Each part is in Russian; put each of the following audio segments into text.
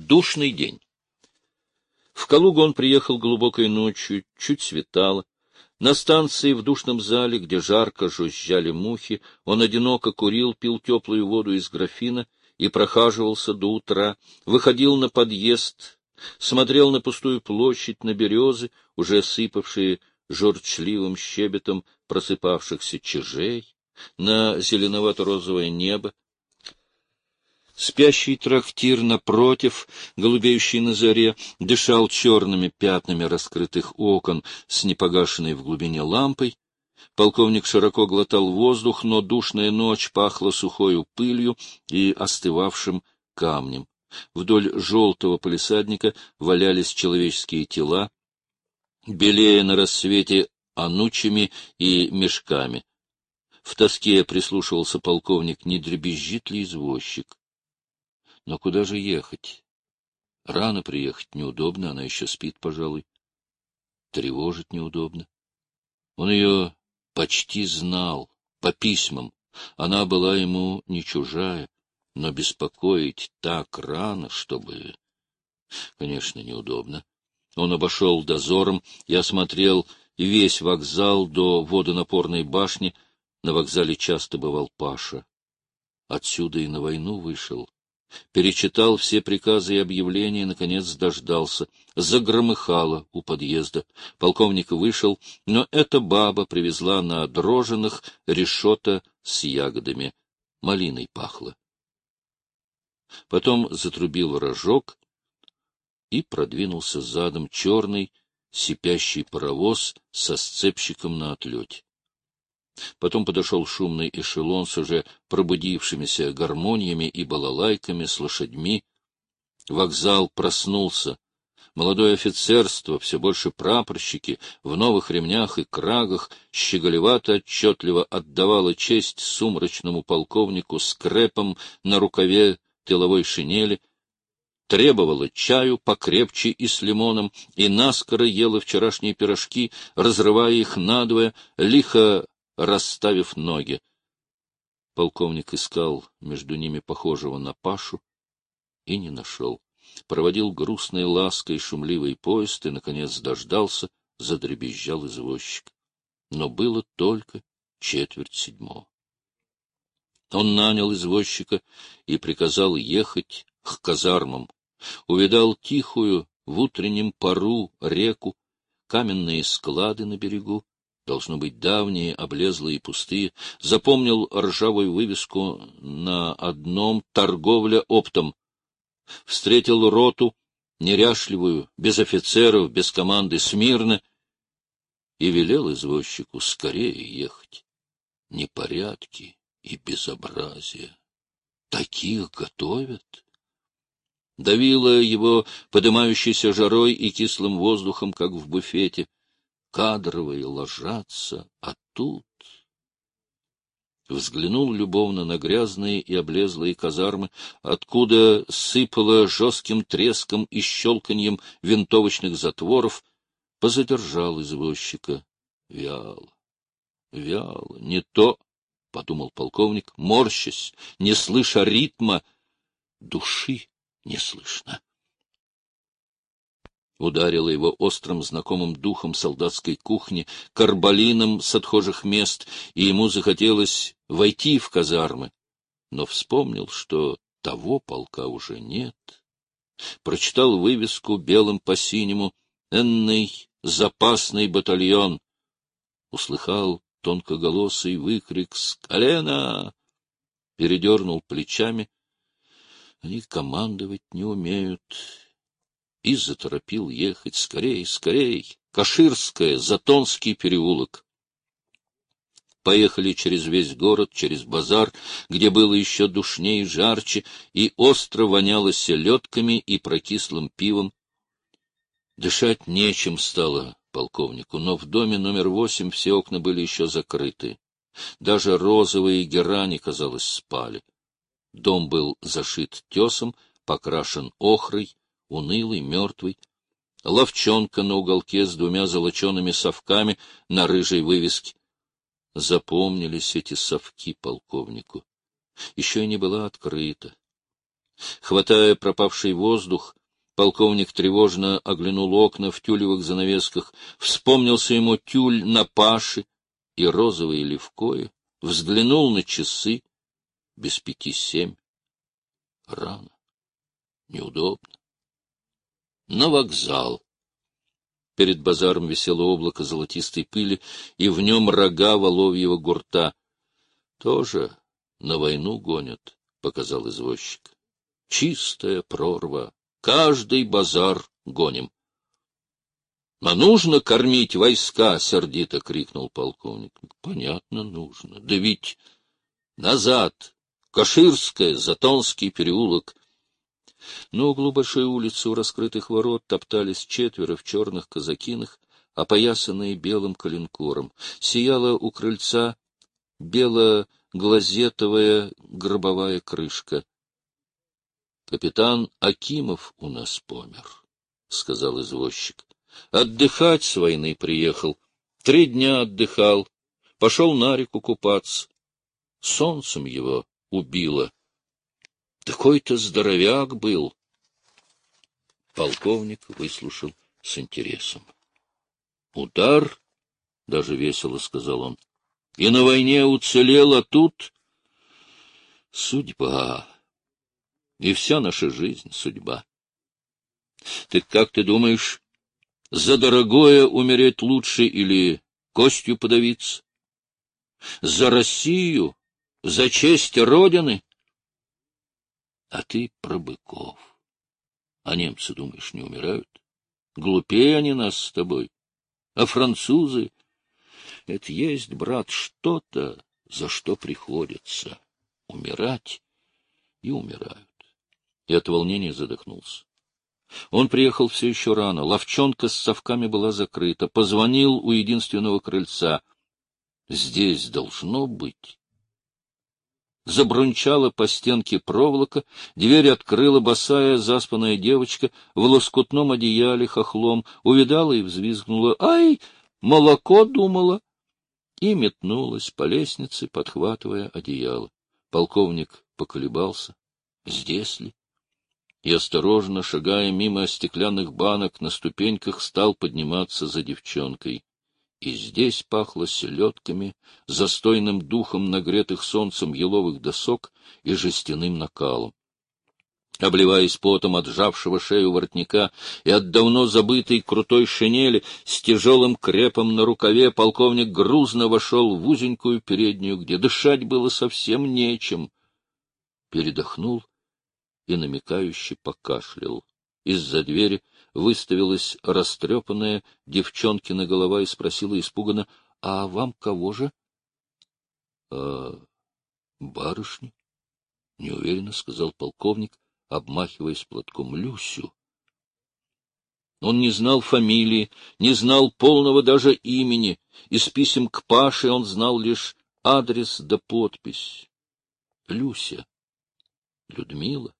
Душный день. В Калугу он приехал глубокой ночью, чуть светало. На станции в душном зале, где жарко жужжали мухи, он одиноко курил, пил теплую воду из графина и прохаживался до утра, выходил на подъезд, смотрел на пустую площадь, на березы, уже сыпавшие журчливым щебетом просыпавшихся чижей, на зеленовато-розовое небо. Спящий трактир напротив, голубеющий на заре, дышал черными пятнами раскрытых окон с непогашенной в глубине лампой. Полковник широко глотал воздух, но душная ночь пахла сухою пылью и остывавшим камнем. Вдоль желтого палисадника валялись человеческие тела, белея на рассвете анучами и мешками. В тоске прислушивался полковник, не дребезжит ли извозчик. Но куда же ехать? Рано приехать неудобно, она еще спит, пожалуй. Тревожить неудобно. Он ее почти знал, по письмам. Она была ему не чужая, но беспокоить так рано, чтобы... Конечно, неудобно. Он обошел дозором и осмотрел весь вокзал до водонапорной башни. На вокзале часто бывал Паша. Отсюда и на войну вышел. Перечитал все приказы и объявления и, наконец, дождался. Загромыхало у подъезда. Полковник вышел, но эта баба привезла на дрожжиных решета с ягодами. Малиной пахло. Потом затрубил рожок, и продвинулся задом черный, сипящий паровоз со сцепщиком на отлете. Потом подошел шумный эшелон с уже пробудившимися гармониями и балалайками, с лошадьми. Вокзал проснулся. Молодое офицерство, все больше прапорщики, в новых ремнях и крагах, щеголевато отчетливо отдавало честь сумрачному полковнику с крепом на рукаве тыловой шинели, требовала чаю покрепче и с лимоном, и наскоро ела вчерашние пирожки, разрывая их надвое, лихо расставив ноги. Полковник искал между ними похожего на Пашу и не нашел. Проводил грустной лаской шумливый поезд и, наконец, дождался, задребезжал извозчик. Но было только 6:45. Он нанял извозчика и приказал ехать к казармам. Увидал тихую в утреннем пару реку, каменные склады на берегу, должно быть давние, облезлые и пустые, запомнил ржавую вывеску на одном «Торговля оптом». Встретил роту, неряшливую, без офицеров, без команды, смирно, и велел извозчику скорее ехать. Непорядки и безобразие. Таких готовят. Давило его подымающейся жарой и кислым воздухом, как в буфете. Кадровые ложатся, а тут... Взглянул любовно на грязные и облезлые казармы, откуда сыпало жестким треском и щелканьем винтовочных затворов, позадержал извозчика. Вяло, вяло, не то, — подумал полковник, морщась, не слыша ритма, души не слышно. Ударило его острым знакомым духом солдатской кухни, карбалином с отхожих мест, и ему захотелось войти в казармы, но вспомнил, что того полка уже нет. Прочитал вывеску белым по синему «Энный запасный батальон». Услыхал тонкоголосый выкрик «С колена!», передернул плечами. Они командовать не умеют. И заторопил ехать. Скорей, скорей! Каширская, Затонский переулок. Поехали через весь город, через базар, где было еще душнее и жарче, и остро воняло селедками и прокислым пивом. Дышать нечем стало полковнику, но в доме номер 8 все окна были еще закрыты. Даже розовые герани, казалось, спали. Дом был зашит тесом, покрашен охрой, унылый, мертвый. Ловчонка на уголке с 2 золочеными совками на рыжей вывеске. Запомнились эти совки полковнику. Еще и не была открыта. Хватая пропавший воздух, Полковник тревожно оглянул окна в тюлевых занавесках. Вспомнился ему тюль на Паше и розовые левкои. Взглянул на часы. Без 5:07. Рано. Неудобно. На вокзал. Перед базаром висело облако золотистой пыли, и в нем рога воловьего гурта. — Тоже на войну гонят, — показал извозчик. — Чистая прорва. Каждый базар гоним. — А нужно кормить войска? — сердито крикнул полковник. — Понятно, нужно. Да ведь назад. Каширская, Затонский переулок. На углу большой улицы у раскрытых ворот топтались 4 в черных казакинах, опоясанные белым коленкором. Сияла у крыльца бело-глазетовая гробовая крышка. — Капитан Акимов у нас помер, — сказал извозчик. — Отдыхать с войны приехал. 3 дня отдыхал. Пошел на реку купаться. Солнцем его убило. Такой-то здоровяк был. Полковник выслушал с интересом. — Удар, — даже весело сказал он, — и на войне уцелел, а тут судьба. И вся наша жизнь — судьба. Ты как ты думаешь, за дорогое умереть лучше или костью подавиться? За Россию, за честь Родины? А ты про быков. А немцы, думаешь, не умирают? Глупее они нас с тобой. А французы? Это есть, брат, что-то, за что приходится умирать, и умирают. И от волнения задохнулся. Он приехал все еще рано. Ловчонка с совками была закрыта. Позвонил у единственного крыльца. Здесь должно быть. Забрунчала по стенке проволока, дверь открыла босая заспанная девочка в лоскутном одеяле хохлом, увидала и взвизгнула. «Ай, молоко думала!» И метнулась по лестнице, подхватывая одеяло. Полковник поколебался. Здесь ли? И, осторожно, шагая мимо стеклянных банок, на ступеньках стал подниматься за девчонкой. И здесь пахло селедками, застойным духом нагретых солнцем еловых досок и жестяным накалом. Обливаясь потом от сжавшего шею воротника и от давно забытой крутой шинели с тяжелым крепом на рукаве, полковник грузно вошел в узенькую переднюю, где дышать было совсем нечем. Передохнул и намекающе покашлял. Из-за двери выставилась растрепанная девчонкина голова и спросила испуганно: — А вам кого же? — Барышню, — неуверенно сказал полковник, обмахиваясь платком. — Люсю. Он не знал фамилии, не знал полного даже имени. Из писем к Паше он знал лишь адрес да подпись. Люся. Людмила.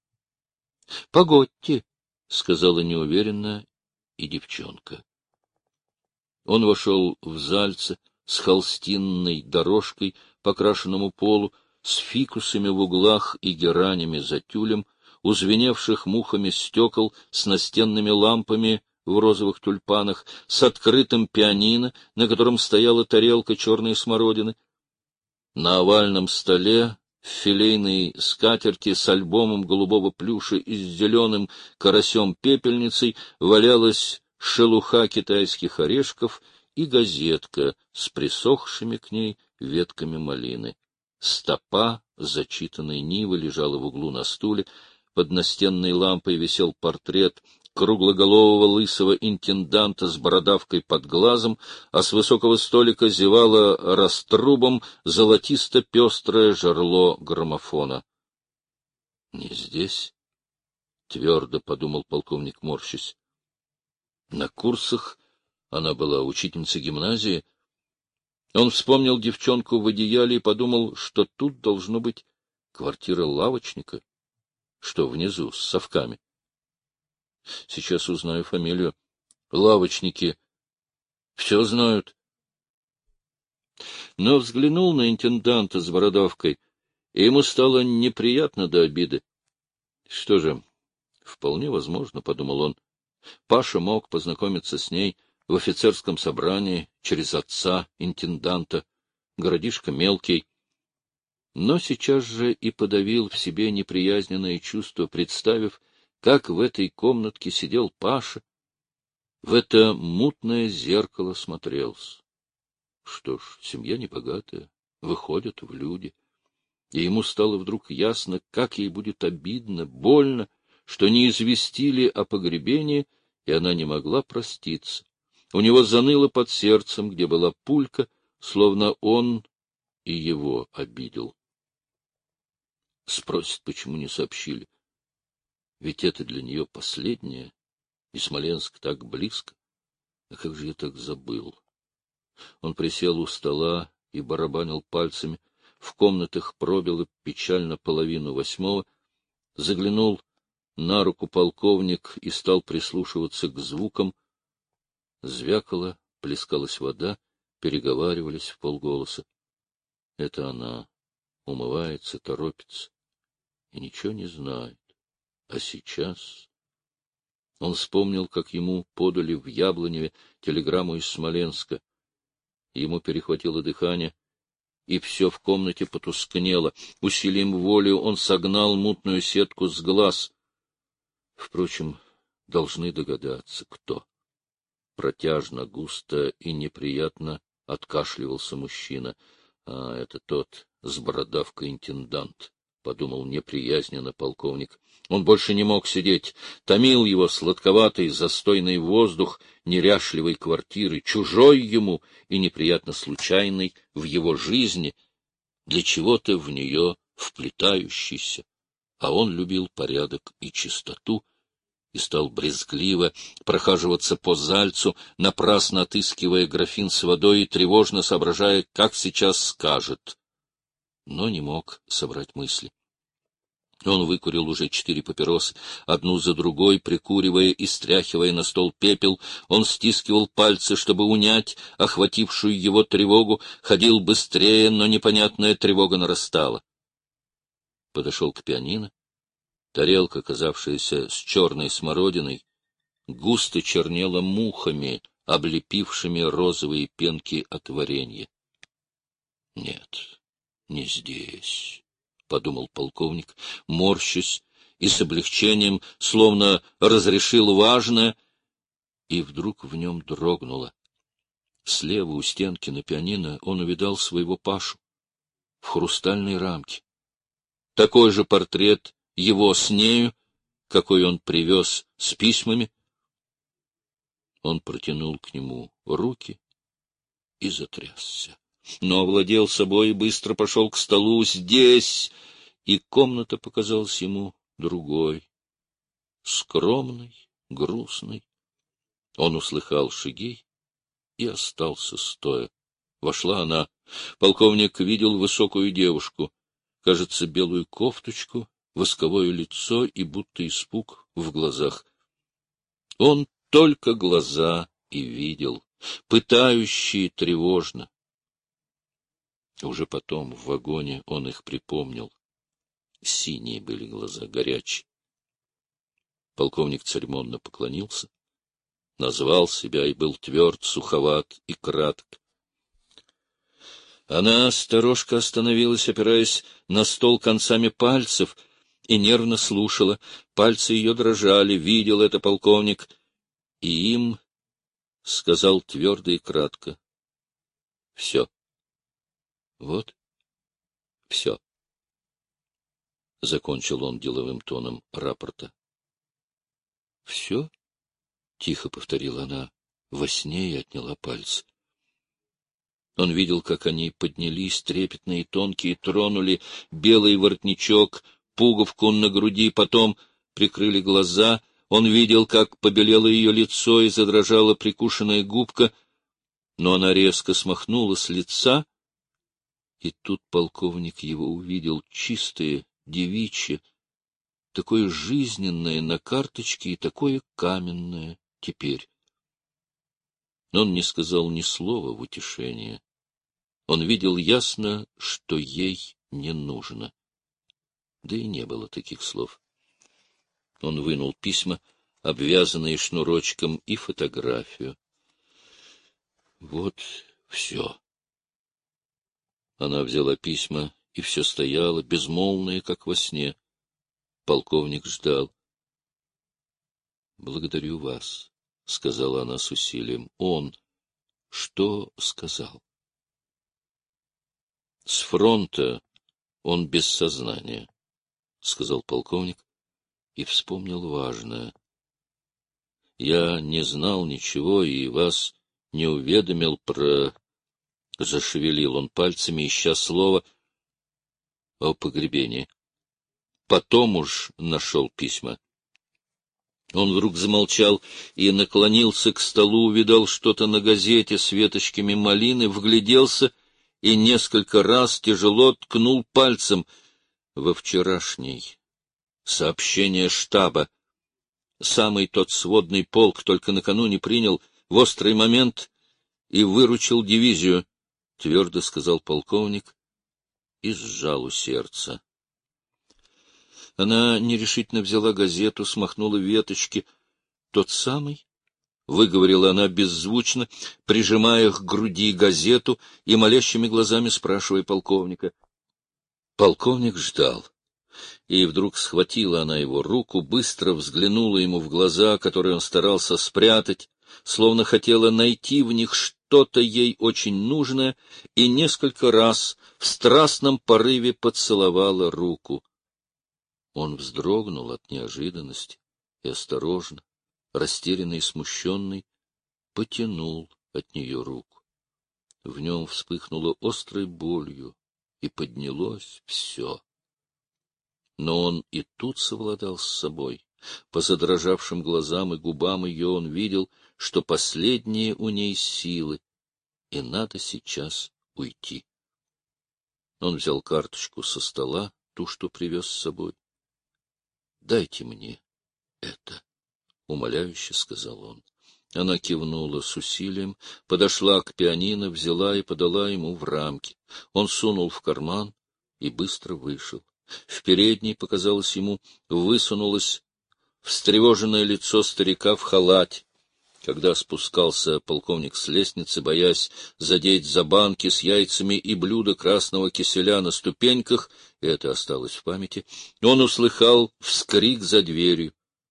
— Погодьте, — сказала неуверенно и девчонка. Он вошел в зальце с холстинной дорожкой по крашенному полу, с фикусами в углах и геранями за тюлем, у звеневших мухами стекол, с настенными лампами в розовых тюльпанах, с открытым пианино, на котором стояла тарелка черной смородины. На овальном столе в филейной скатерти с альбомом голубого плюша и с зеленым карасем-пепельницей валялась шелуха китайских орешков и газетка с присохшими к ней ветками малины. Стопа зачитанной Нивы лежала в углу на стуле, под настенной лампой висел портрет круглоголового лысого интенданта с бородавкой под глазом, а с высокого столика зевало раструбом золотисто-пестрое жерло граммофона. — Не здесь, — твердо подумал полковник, морщась. На курсах она была учительницей гимназии. Он вспомнил девчонку в одеяле и подумал, что тут должно быть квартира лавочника, что внизу с совками. Сейчас узнаю фамилию. Лавочники все знают. Но взглянул на интенданта с бородавкой, и ему стало неприятно до обиды. Что же, Вполне возможно, — подумал он. Паша мог познакомиться с ней в офицерском собрании через отца, интенданта. Городишко мелкий. Но сейчас же и подавил в себе неприязненное чувство, представив, как в этой комнатке сидел Паша, в это мутное зеркало смотрелся. Что ж, семья небогатая, выходят в люди. И ему стало вдруг ясно, как ей будет обидно, больно, что не известили о погребении, и она не могла проститься. У него заныло под сердцем, где была пулька, словно он и его обидел. Спросит, почему не сообщили. Ведь это для нее последнее, и Смоленск так близко. А как же я так забыл? Он присел у стола и барабанил пальцами. В комнатах пробило печально 7:30. Заглянул на руку полковник и стал прислушиваться к звукам. Звякала, плескалась вода, переговаривались вполголоса. Это она умывается, торопится и ничего не знает. А сейчас... Он вспомнил, как ему подали в Яблоневе телеграмму из Смоленска. Ему перехватило дыхание, и все в комнате потускнело. Усилием воли он согнал мутную сетку с глаз. Впрочем, должны догадаться, кто. Протяжно, густо и неприятно откашливался мужчина. А это тот с бородавкой интендант, — подумал неприязненно полковник. Он больше не мог сидеть. Томил его сладковатый, застойный воздух неряшливой квартиры, чужой ему и неприятно случайный в его жизни, для чего-то в нее вплетающийся. А он любил порядок и чистоту, и стал брезгливо прохаживаться по Зальцу, напрасно отыскивая графин с водой и тревожно соображая, как сейчас скажет. Но не мог собрать мысли. Он выкурил уже 4 папиросы, одну за другой, прикуривая и стряхивая на стол пепел. Он стискивал пальцы, чтобы унять охватившую его тревогу, ходил быстрее, но непонятная тревога нарастала. Подошел к пианино. Тарелка, казавшаяся с черной смородиной, густо чернела мухами, облепившими розовые пенки от варенья. — Нет, не здесь. — подумал полковник, морщась и с облегчением, словно разрешил важное, и вдруг в нем дрогнуло. Слева у стенки на пианино он увидал своего Пашу в хрустальной рамке. Такой же портрет его с нею, какой он привез с письмами. Он протянул к нему руки и затрясся. Но овладел собой и быстро пошел к столу. Здесь! И комната показалась ему другой, скромной, грустной. Он услыхал шаги и остался стоя. Вошла она. Полковник видел высокую девушку, кажется, белую кофточку, восковое лицо и будто испуг в глазах. Он только глаза и видел, пытающие тревожно. Уже потом в вагоне он их припомнил. Синие были глаза, горячие. Полковник церемонно поклонился, назвал себя и был тверд, суховат и краток. Она сторожко остановилась, опираясь на стол концами пальцев, и нервно слушала. Пальцы ее дрожали, видел это полковник, и им сказал твердо и кратко: — Все. Вот, все. Закончил он деловым тоном рапорта. — Все? — тихо повторила она во сне и отняла пальцы. Он видел, как они поднялись, трепетные и тонкие, тронули белый воротничок, пуговку на груди, потом прикрыли глаза. Он видел, как побелело ее лицо и задрожала прикушенная губка, но она резко смахнула с лица, и тут полковник его увидел чистое, девичье, такое жизненное на карточке и такое каменное теперь. Он не сказал ни слова в утешение. Он видел ясно, что ей не нужно. Да и не было таких слов. Он вынул письма, обвязанные шнурочком, и фотографию. Вот все. Она взяла письма, и все стояло, безмолвное, как во сне. Полковник ждал. — Благодарю вас, — сказала она с усилием. — Он что сказал? — С фронта он без сознания, — сказал полковник и вспомнил важное. — Я не знал ничего и вас не уведомил про... Зашевелил он пальцами, ища слово о погребении. Потом уж нашел письма. Он вдруг замолчал и наклонился к столу, увидал что-то на газете с веточками малины, вгляделся и несколько раз тяжело ткнул пальцем во вчерашний. Сообщение штаба. Самый тот сводный полк только накануне принял в острый момент и выручил дивизию, — твердо сказал полковник и сжал у сердца. Она нерешительно взяла газету, смахнула веточки. — Тот самый? — выговорила она беззвучно, прижимая к груди газету и молящими глазами спрашивая полковника. Полковник ждал. И вдруг схватила она его руку, быстро взглянула ему в глаза, которые он старался спрятать, словно хотела найти в них что-то ей очень нужное, и несколько раз в страстном порыве поцеловала руку. Он вздрогнул от неожиданности и осторожно, растерянный и смущенный, потянул от нее руку. В нем вспыхнуло острой болью, и поднялось все. Но он и тут совладал с собой. По задрожавшим глазам и губам ее он видел, что последние у ней силы, и надо сейчас уйти. Он взял карточку со стола, ту, что привез с собой. — Дайте мне это, — умоляюще сказал он. Она кивнула с усилием, подошла к пианино, взяла и подала ему в рамки. Он сунул в карман и быстро вышел. В передней, показалось ему, высунулось встревоженное лицо старика в халате. Когда спускался полковник с лестницы, боясь задеть за банки с яйцами и блюдо красного киселя на ступеньках, и это осталось в памяти, он услыхал вскрик за дверью.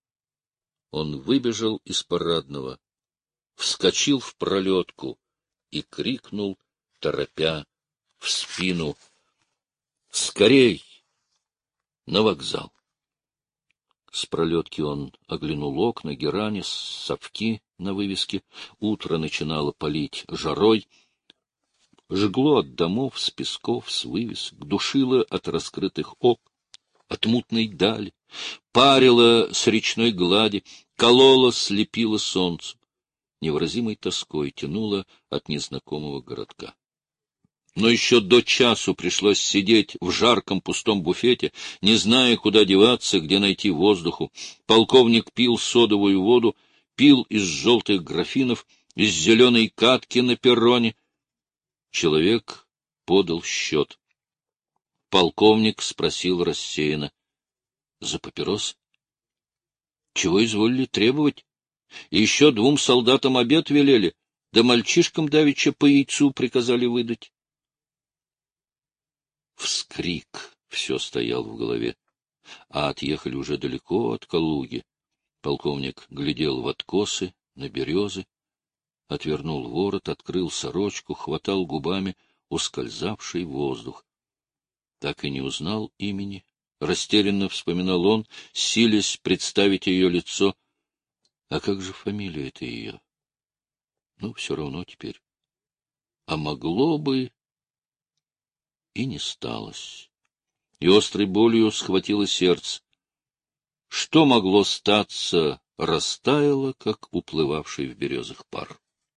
Он выбежал из парадного, вскочил в пролетку и крикнул, торопя в спину: — Скорей! На вокзал! С пролетки он оглянул окна, герани, совки на вывеске. Утро начинало палить жарой. Жгло от домов, с песков, с вывесок, душило от раскрытых окон, от мутной дали, парило с речной глади, кололо, слепило солнцем. Невыразимой тоской тянуло от незнакомого городка. Но еще до часу пришлось сидеть в жарком пустом буфете, не зная, куда деваться, где найти воздуху. Полковник пил содовую воду, пил из желтых графинов, из зеленой катки на перроне. Человек подал счет. Полковник спросил рассеянно: — За папирос? — Чего изволили требовать? И еще 2 солдатам обед велели, да мальчишкам давеча по яйцу приказали выдать. Вскрик все стоял в голове, а отъехали уже далеко от Калуги. Полковник глядел в откосы, на березы, отвернул ворот, открыл сорочку, хватал губами ускользавший воздух. Так и не узнал имени. Растерянно вспоминал он, силясь представить ее лицо. А как же фамилия-то ее? Ну, все равно теперь. А могло бы... И не сталось. И острой болью схватило сердце. Что могло статься, растаяло, как уплывавший в березах пар.